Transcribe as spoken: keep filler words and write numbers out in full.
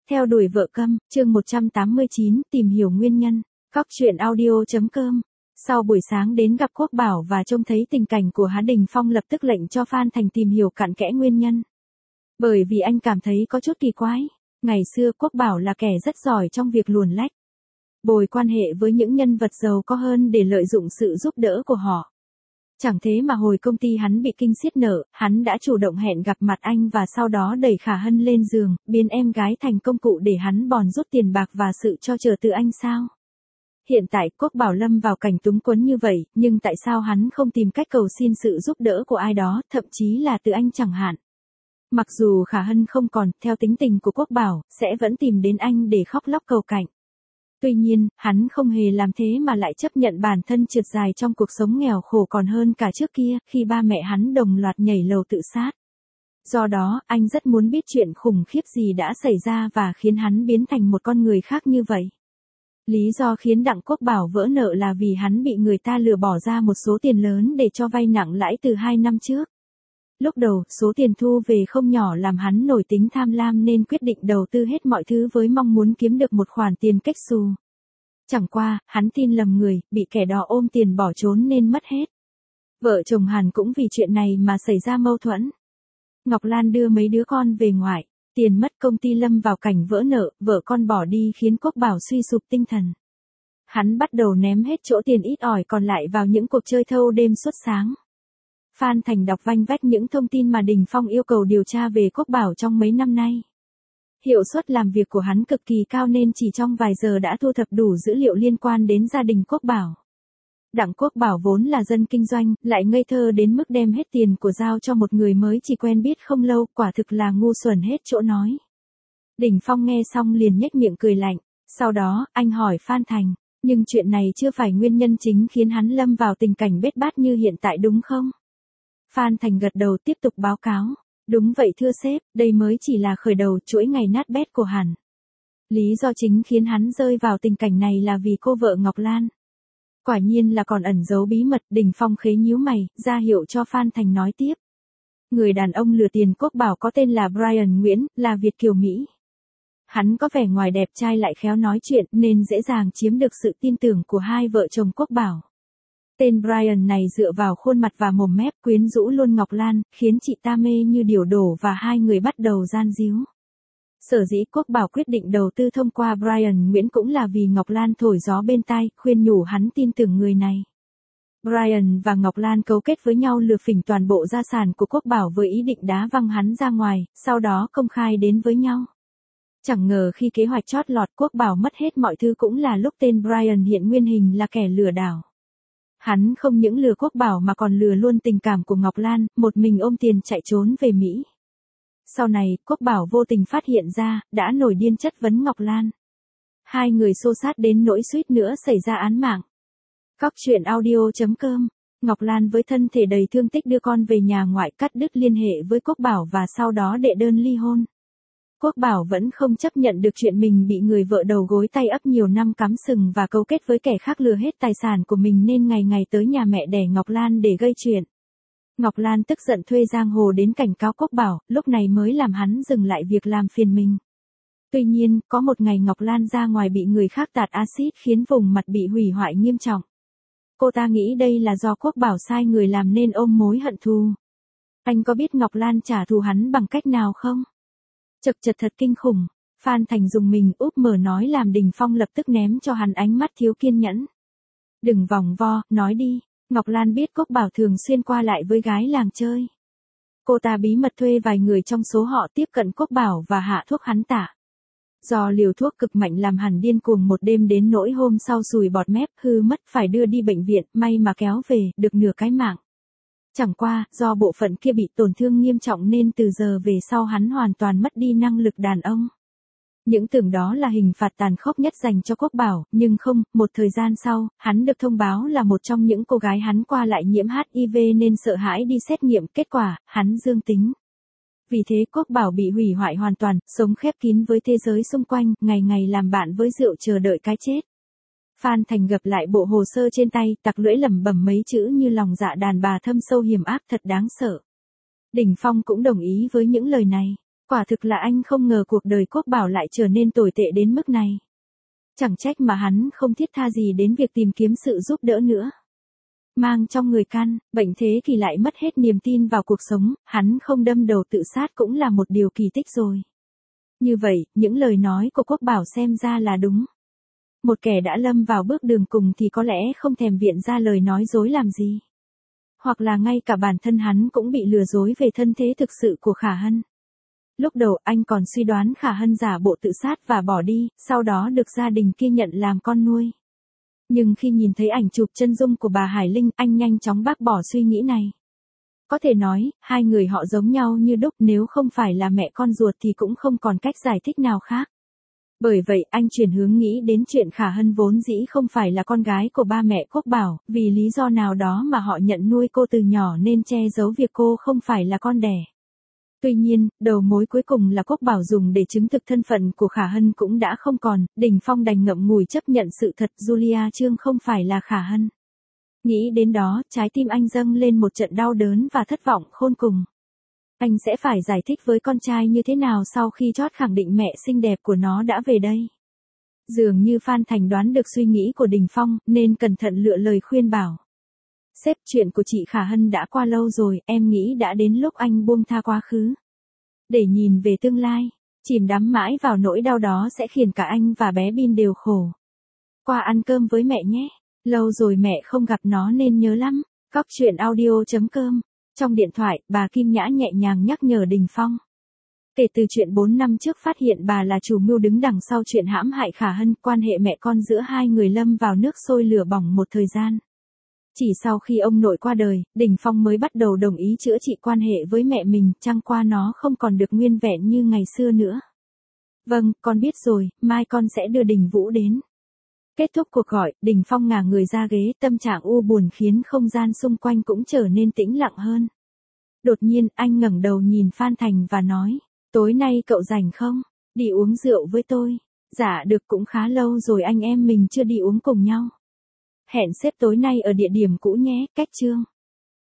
Theo đuổi vợ câm, chương một trăm tám mươi chín, tìm hiểu nguyên nhân. Cóc truyện audio.com. Sau buổi sáng đến gặp Quốc Bảo và trông thấy tình cảnh của Há Đình Phong lập tức lệnh cho Phan Thành tìm hiểu cặn kẽ nguyên nhân. Bởi vì anh cảm thấy có chút kỳ quái. Ngày xưa Quốc Bảo là kẻ rất giỏi trong việc luồn lách, bồi quan hệ với những nhân vật giàu có hơn để lợi dụng sự giúp đỡ của họ. Chẳng thế mà hồi công ty hắn bị kinh xiết nợ, hắn đã chủ động hẹn gặp mặt anh và sau đó đẩy Khả Hân lên giường, biến em gái thành công cụ để hắn bòn rút tiền bạc và sự cho chờ từ anh sao? Hiện tại Quốc Bảo lâm vào cảnh túng quẫn như vậy, nhưng tại sao hắn không tìm cách cầu xin sự giúp đỡ của ai đó, thậm chí là từ anh chẳng hạn? Mặc dù Khả Hân không còn, theo tính tình của Quốc Bảo, sẽ vẫn tìm đến anh để khóc lóc cầu cạnh. Tuy nhiên, hắn không hề làm thế mà lại chấp nhận bản thân trượt dài trong cuộc sống nghèo khổ còn hơn cả trước kia, khi ba mẹ hắn đồng loạt nhảy lầu tự sát. Do đó, anh rất muốn biết chuyện khủng khiếp gì đã xảy ra và khiến hắn biến thành một con người khác như vậy. Lý do khiến Đặng Quốc Bảo vỡ nợ là vì hắn bị người ta lừa bỏ ra một số tiền lớn để cho vay nặng lãi từ hai năm trước. Lúc đầu, số tiền thu về không nhỏ làm hắn nổi tính tham lam nên quyết định đầu tư hết mọi thứ với mong muốn kiếm được một khoản tiền cách xù. Chẳng qua, hắn tin lầm người, bị kẻ đó ôm tiền bỏ trốn nên mất hết. Vợ chồng Hàn cũng vì chuyện này mà xảy ra mâu thuẫn. Ngọc Lan đưa mấy đứa con về ngoại, tiền mất, công ty lâm vào cảnh vỡ nợ, vợ con bỏ đi khiến Quốc Bảo suy sụp tinh thần. Hắn bắt đầu ném hết chỗ tiền ít ỏi còn lại vào những cuộc chơi thâu đêm suốt sáng. Phan Thành đọc vanh vách những thông tin mà Đình Phong yêu cầu điều tra về Quốc Bảo trong mấy năm nay. Hiệu suất làm việc của hắn cực kỳ cao nên chỉ trong vài giờ đã thu thập đủ dữ liệu liên quan đến gia đình Quốc Bảo. Đặng Quốc Bảo vốn là dân kinh doanh, lại ngây thơ đến mức đem hết tiền của giao cho một người mới chỉ quen biết không lâu, quả thực là ngu xuẩn hết chỗ nói. Đình Phong nghe xong liền nhếch miệng cười lạnh, sau đó, anh hỏi Phan Thành, nhưng chuyện này chưa phải nguyên nhân chính khiến hắn lâm vào tình cảnh bết bát như hiện tại đúng không? Phan Thành gật đầu tiếp tục báo cáo. Đúng vậy thưa sếp, đây mới chỉ là khởi đầu chuỗi ngày nát bét của hắn. Lý do chính khiến hắn rơi vào tình cảnh này là vì cô vợ Ngọc Lan. Quả nhiên là còn ẩn giấu bí mật. Đình Phong khế nhíu mày, ra hiệu cho Phan Thành nói tiếp. Người đàn ông lừa tiền Quốc Bảo có tên là Brian Nguyễn, là Việt kiều Mỹ. Hắn có vẻ ngoài đẹp trai lại khéo nói chuyện nên dễ dàng chiếm được sự tin tưởng của hai vợ chồng Quốc Bảo. Tên Brian này dựa vào khuôn mặt và mồm mép quyến rũ luôn Ngọc Lan, khiến chị ta mê như điểu đổ và hai người bắt đầu gian díu. Sở dĩ Quốc Bảo quyết định đầu tư thông qua Brian Nguyễn cũng là vì Ngọc Lan thổi gió bên tai, khuyên nhủ hắn tin tưởng người này. Brian và Ngọc Lan cấu kết với nhau lừa phỉnh toàn bộ gia sản của Quốc Bảo với ý định đá văng hắn ra ngoài, sau đó công khai đến với nhau. Chẳng ngờ khi kế hoạch chót lọt Quốc Bảo mất hết mọi thứ cũng là lúc tên Brian hiện nguyên hình là kẻ lừa đảo. Hắn không những lừa Quốc Bảo mà còn lừa luôn tình cảm của Ngọc Lan, một mình ôm tiền chạy trốn về Mỹ. Sau này, Quốc Bảo vô tình phát hiện ra, đã nổi điên chất vấn Ngọc Lan. Hai người xô xát đến nỗi suýt nữa xảy ra án mạng. Cóc truyện audio.com. Ngọc Lan với thân thể đầy thương tích đưa con về nhà ngoại, cắt đứt liên hệ với Quốc Bảo và sau đó đệ đơn ly hôn. Quốc Bảo vẫn không chấp nhận được chuyện mình bị người vợ đầu gối tay ấp nhiều năm cắm sừng và cấu kết với kẻ khác lừa hết tài sản của mình nên ngày ngày tới nhà mẹ đẻ Ngọc Lan để gây chuyện. Ngọc Lan tức giận thuê giang hồ đến cảnh cáo Quốc Bảo, lúc này mới làm hắn dừng lại việc làm phiền mình. Tuy nhiên, có một ngày Ngọc Lan ra ngoài bị người khác tạt axit khiến vùng mặt bị hủy hoại nghiêm trọng. Cô ta nghĩ đây là do Quốc Bảo sai người làm nên ôm mối hận thù. Anh có biết Ngọc Lan trả thù hắn bằng cách nào không? Chật chật thật kinh khủng. Phan Thành dùng mình úp mở nói làm Đình Phong lập tức ném cho hắn ánh mắt thiếu kiên nhẫn. Đừng vòng vo, nói đi. Ngọc Lan biết Quốc Bảo thường xuyên qua lại với gái làng chơi. Cô ta bí mật thuê vài người trong số họ tiếp cận Quốc Bảo và hạ thuốc hắn tả. Do liều thuốc cực mạnh làm hắn điên cuồng một đêm đến nỗi hôm sau sùi bọt mép hư mất phải đưa đi bệnh viện, may mà kéo về, được nửa cái mạng. Chẳng qua, do bộ phận kia bị tổn thương nghiêm trọng nên từ giờ về sau hắn hoàn toàn mất đi năng lực đàn ông. Những tưởng đó là hình phạt tàn khốc nhất dành cho Quốc Bảo, nhưng không, một thời gian sau, hắn được thông báo là một trong những cô gái hắn qua lại nhiễm hát i vê nên sợ hãi đi xét nghiệm, kết quả, hắn dương tính. Vì thế Quốc Bảo bị hủy hoại hoàn toàn, sống khép kín với thế giới xung quanh, ngày ngày làm bạn với rượu chờ đợi cái chết. Phan Thành gập lại bộ hồ sơ trên tay, tặc lưỡi lẩm bẩm mấy chữ như lòng dạ đàn bà thâm sâu hiểm ác thật đáng sợ. Đình Phong cũng đồng ý với những lời này. Quả thực là anh không ngờ cuộc đời Quốc Bảo lại trở nên tồi tệ đến mức này. Chẳng trách mà hắn không thiết tha gì đến việc tìm kiếm sự giúp đỡ nữa. Mang trong người căn, bệnh thế thì lại mất hết niềm tin vào cuộc sống, hắn không đâm đầu tự sát cũng là một điều kỳ tích rồi. Như vậy, những lời nói của Quốc Bảo xem ra là đúng. Một kẻ đã lâm vào bước đường cùng thì có lẽ không thèm viện ra lời nói dối làm gì. Hoặc là ngay cả bản thân hắn cũng bị lừa dối về thân thế thực sự của Khả Hân. Lúc đầu anh còn suy đoán Khả Hân giả bộ tự sát và bỏ đi, sau đó được gia đình kia nhận làm con nuôi. Nhưng khi nhìn thấy ảnh chụp chân dung của bà Hải Linh, anh nhanh chóng bác bỏ suy nghĩ này. Có thể nói, hai người họ giống nhau như đúc, nếu không phải là mẹ con ruột thì cũng không còn cách giải thích nào khác. Bởi vậy anh chuyển hướng nghĩ đến chuyện Khả Hân vốn dĩ không phải là con gái của ba mẹ Quốc Bảo, vì lý do nào đó mà họ nhận nuôi cô từ nhỏ nên che giấu việc cô không phải là con đẻ. Tuy nhiên, đầu mối cuối cùng là Quốc Bảo dùng để chứng thực thân phận của Khả Hân cũng đã không còn, Đình Phong đành ngậm ngùi chấp nhận sự thật Julia Trương không phải là Khả Hân. Nghĩ đến đó, trái tim anh dâng lên một trận đau đớn và thất vọng khôn cùng. Anh sẽ phải giải thích với con trai như thế nào sau khi chót khẳng định mẹ xinh đẹp của nó đã về đây. Dường như Phan Thành đoán được suy nghĩ của Đình Phong, nên cẩn thận lựa lời khuyên bảo. Sếp, chuyện của chị Khả Hân đã qua lâu rồi, em nghĩ đã đến lúc anh buông tha quá khứ. Để nhìn về tương lai, chìm đắm mãi vào nỗi đau đó sẽ khiến cả anh và bé Bin đều khổ. Qua ăn cơm với mẹ nhé, lâu rồi mẹ không gặp nó nên nhớ lắm. Góc truyện audio chấm com. Trong điện thoại, bà Kim Nhã nhẹ nhàng nhắc nhở Đình Phong. Kể từ chuyện bốn năm trước phát hiện bà là chủ mưu đứng đằng sau chuyện hãm hại Khả Hân, quan hệ mẹ con giữa hai người lâm vào nước sôi lửa bỏng một thời gian. Chỉ sau khi ông nội qua đời, Đình Phong mới bắt đầu đồng ý chữa trị quan hệ với mẹ mình, chẳng qua nó không còn được nguyên vẹn như ngày xưa nữa. Vâng, con biết rồi, mai con sẽ đưa Đình Vũ đến. Kết thúc cuộc gọi, Đình Phong ngả người ra ghế, tâm trạng u buồn khiến không gian xung quanh cũng trở nên tĩnh lặng hơn. Đột nhiên, anh ngẩng đầu nhìn Phan Thành và nói, tối nay cậu rảnh không? Đi uống rượu với tôi. Dạ được, cũng khá lâu rồi anh em mình chưa đi uống cùng nhau. Hẹn xếp tối nay ở địa điểm cũ nhé, cách Chương.